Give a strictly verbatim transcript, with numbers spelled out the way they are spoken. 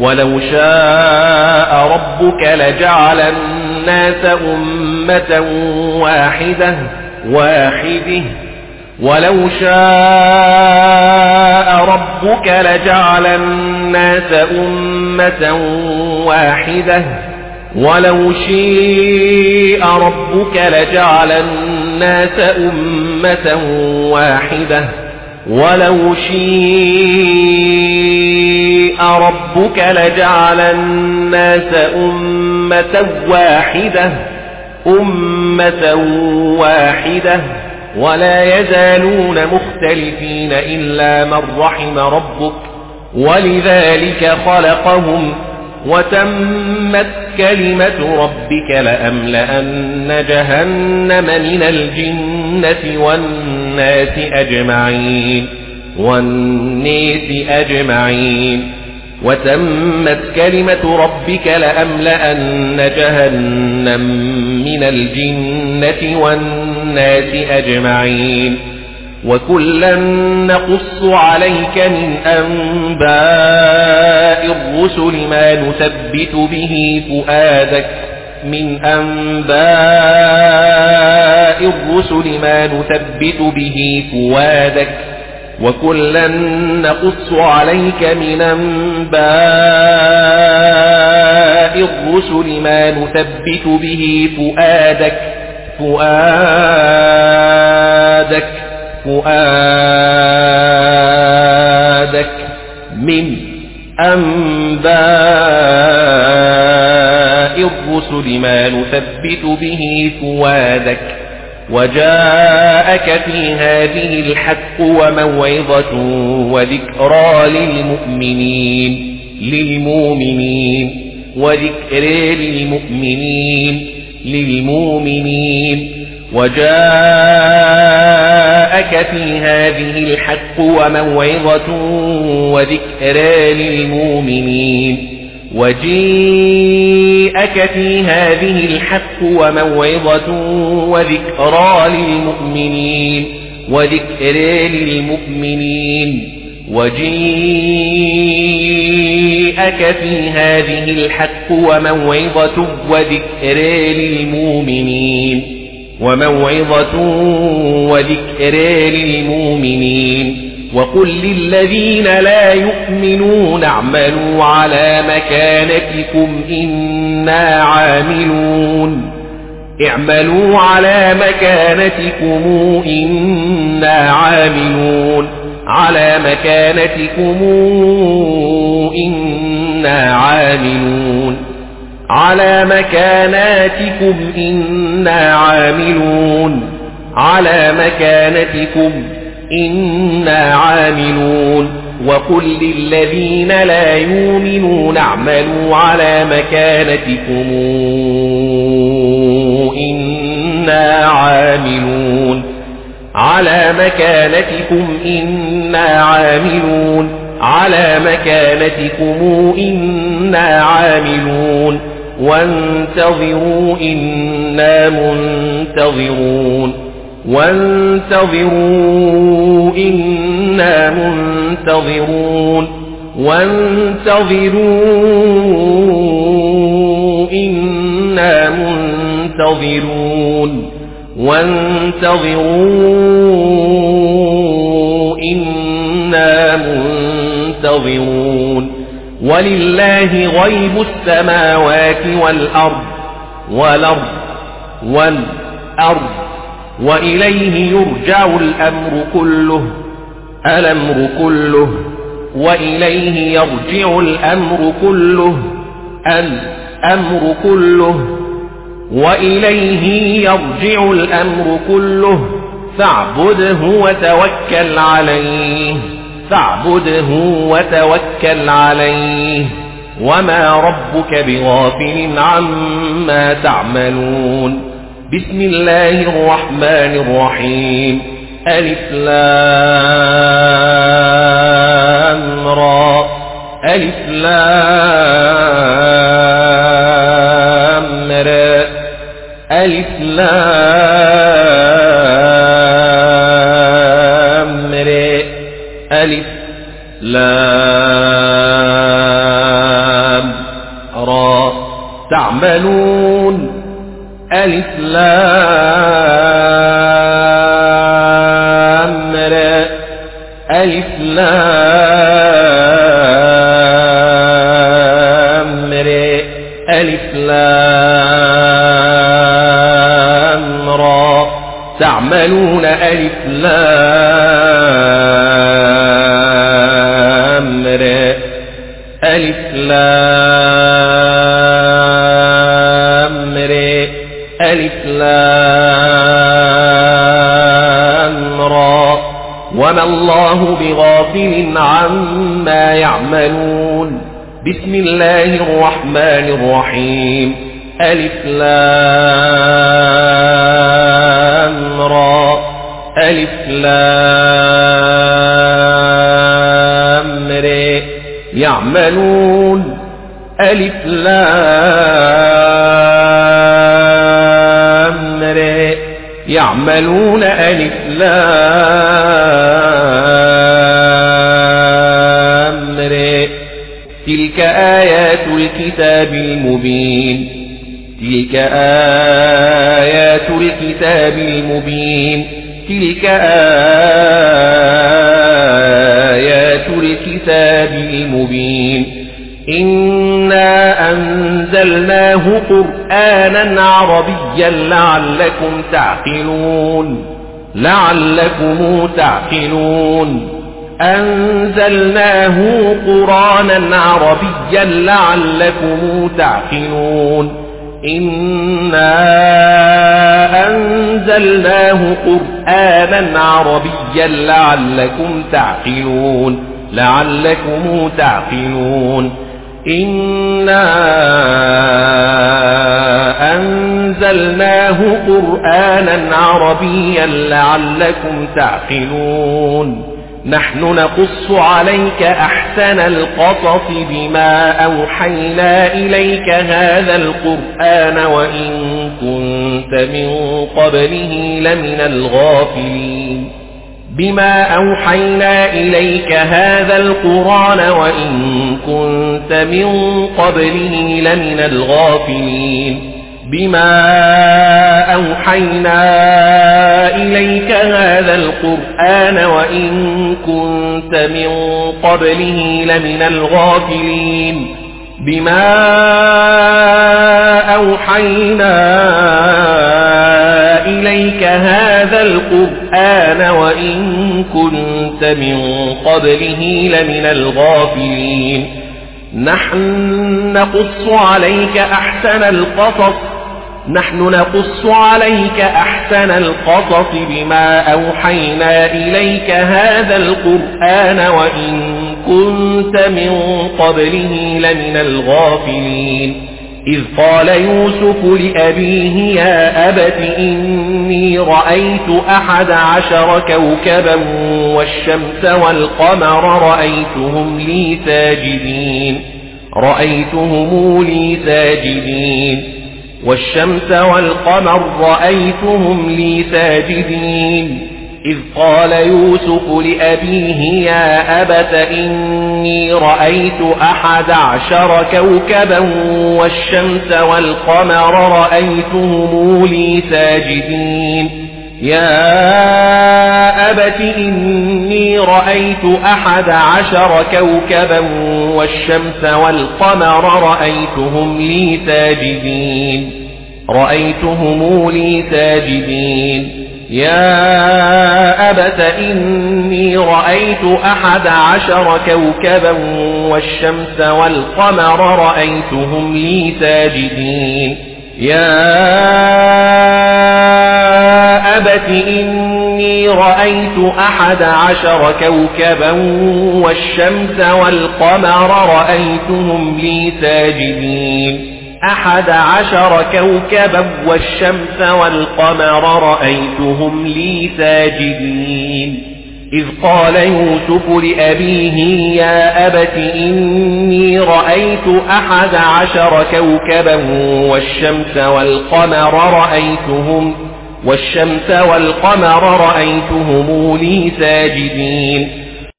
ولو شاء ربك لجعل الناس أمة واحدة واحده ولو شاء ربك لجعل الناس أمة واحدة ولو شاء ربك لجعل الناس أمة واحدة ولو شاء ربك لجعل الناس أمة واحدة أمة واحدة ولا يزالون مختلفين إلا من رحم ربك ولذلك خلقهم وتمت كلمة ربك لأملأن جهنم من الجنة والناس أجمعين والناس أجمعين وتمت كلمة ربك لأملأن جهنم من الجنة والناس أجمعين وكلا نقص عليك من أنباء الرسل ما نثبت به فؤادك من أنباء الرسل ما نثبت به فؤادك وكلا نقص عليك من أنباء الرسل ما نثبت به فؤادك فؤادك فؤادك من أنباء الرسل ما نثبت به فؤادك وجاءك في هذه الحق وموعظة وذكرى للمؤمنين للمؤمنين وذكر للمؤمنين للمؤمنين وجاءك في هذه الحق وموعظة وذكر للمؤمنين وجيءك في هذه الحق وموعظة وذكرى للمؤمنين وذكر للمؤمنين وجيءك في هذه الحق وموعظة وذكر للمؤمنين وموعظة وذكر للمؤمنين وقل للذين لا يؤمنون اعملوا على مكانتكم إنا عاملون اعملوا على مكانتكم إنا عاملون على مكانتكم إنا عاملون على مكاناتكم إنا عاملون على مكانتكم إنا عاملون وقل للذين لا يؤمنون اعملوا على مكانتكم إنا عاملون على مكانتكم إنا عاملون على مكانتكم إنا عاملون وانتظروا إنا منتظرون وانتظروا إنا منتظرون وانتظروا إنا منتظرون وانتظروا إنا منتظرون ولله غيب السماوات والأرض والأرض والأرض وإليه يرجع الأمر كله الأمر كله وإليه يرجع الأمر كله الأمر كله وإليه يرجع الأمر كله فاعبده وتوكل عليه فاعبده وتوكل عليه وما ربك بغافل عما تعملون بسم الله الرحمن الرحيم ألف لام را ألف لام را ألف لام را ألف لام تعملون ألف لام را ألف لام را ألف لام را تعملون ألف لام را ألف لام را ألف لام را وما الله بغافل عما يعملون بسم الله الرحمن الرحيم ألف لام را ألف لام را يعملون ألف لام را يعملون ألف لام را تلك آيات الكتاب المبين تلك آيات الكتاب المبين تلك آيات الكتاب المبين إنا أنزلناه قرآنا عربيا لعلكم تعقلون لعلكم تعقلون أنزلناه قرآنا عربيا لعلكم تعقلون إنا أنزلناه قرآنا عربيا لعلكم تعقلون لعلكم تعقلون إنا أنزلناه قرآنا عربيا لعلكم تعقلون نحن نقص عليك أحسن القصص بما أوحينا إليك هذا القرآن وإن كنت من قبله لمن الغافلين بما أوحينا إليك هذا القرآن وإن كنت من قبله لمن الغافلين بما أوحينا إليك هذا القرآن وإن كنت من قبله لمن الغافلين بما أوحينا إليك هذا القرآن وإن كنت من قبله لمن الغافلين نحن نقص عليك أحسن القصص نحن نقص عليك أحسن القصص بما أوحينا إليك هذا القرآن وإن كنت من قبله لمن الغافلين إذ قال يوسف لأبيه يا أبت إني رأيت أحد عشر كوكبا والشمس والقمر رأيتهم لي ساجدين رأيتهم لي ساجدين والشمس والقمر رأيتهم لي ساجدين إذ قال يوسف لأبيه يا أبت إني رأيت أحد عشر كوكبا والشمس والقمر رأيتهم لي ساجدين يا أبت إني رأيت أحد عشر كوكبا والشمس والقمر رأيتهم لي ساجدين رأيتهم لي ساجدين يا أبت إني رأيت أحد عشر كوكبا والشمس والقمر رأيتهم لي ساجدين يا أبت إني رأيت أحد عشر كوكبا والشمس والقمر رأيتهم لي ساجدين أحد عشر كوكبا والشمس والقمر رأيتهم لي ساجدين إذ قال يوسف لأبيه يا أبت إني رأيت أحد عشر كوكبا والشمس والقمر رأيتهم والشمس والقمر رأيتهم لي ساجدين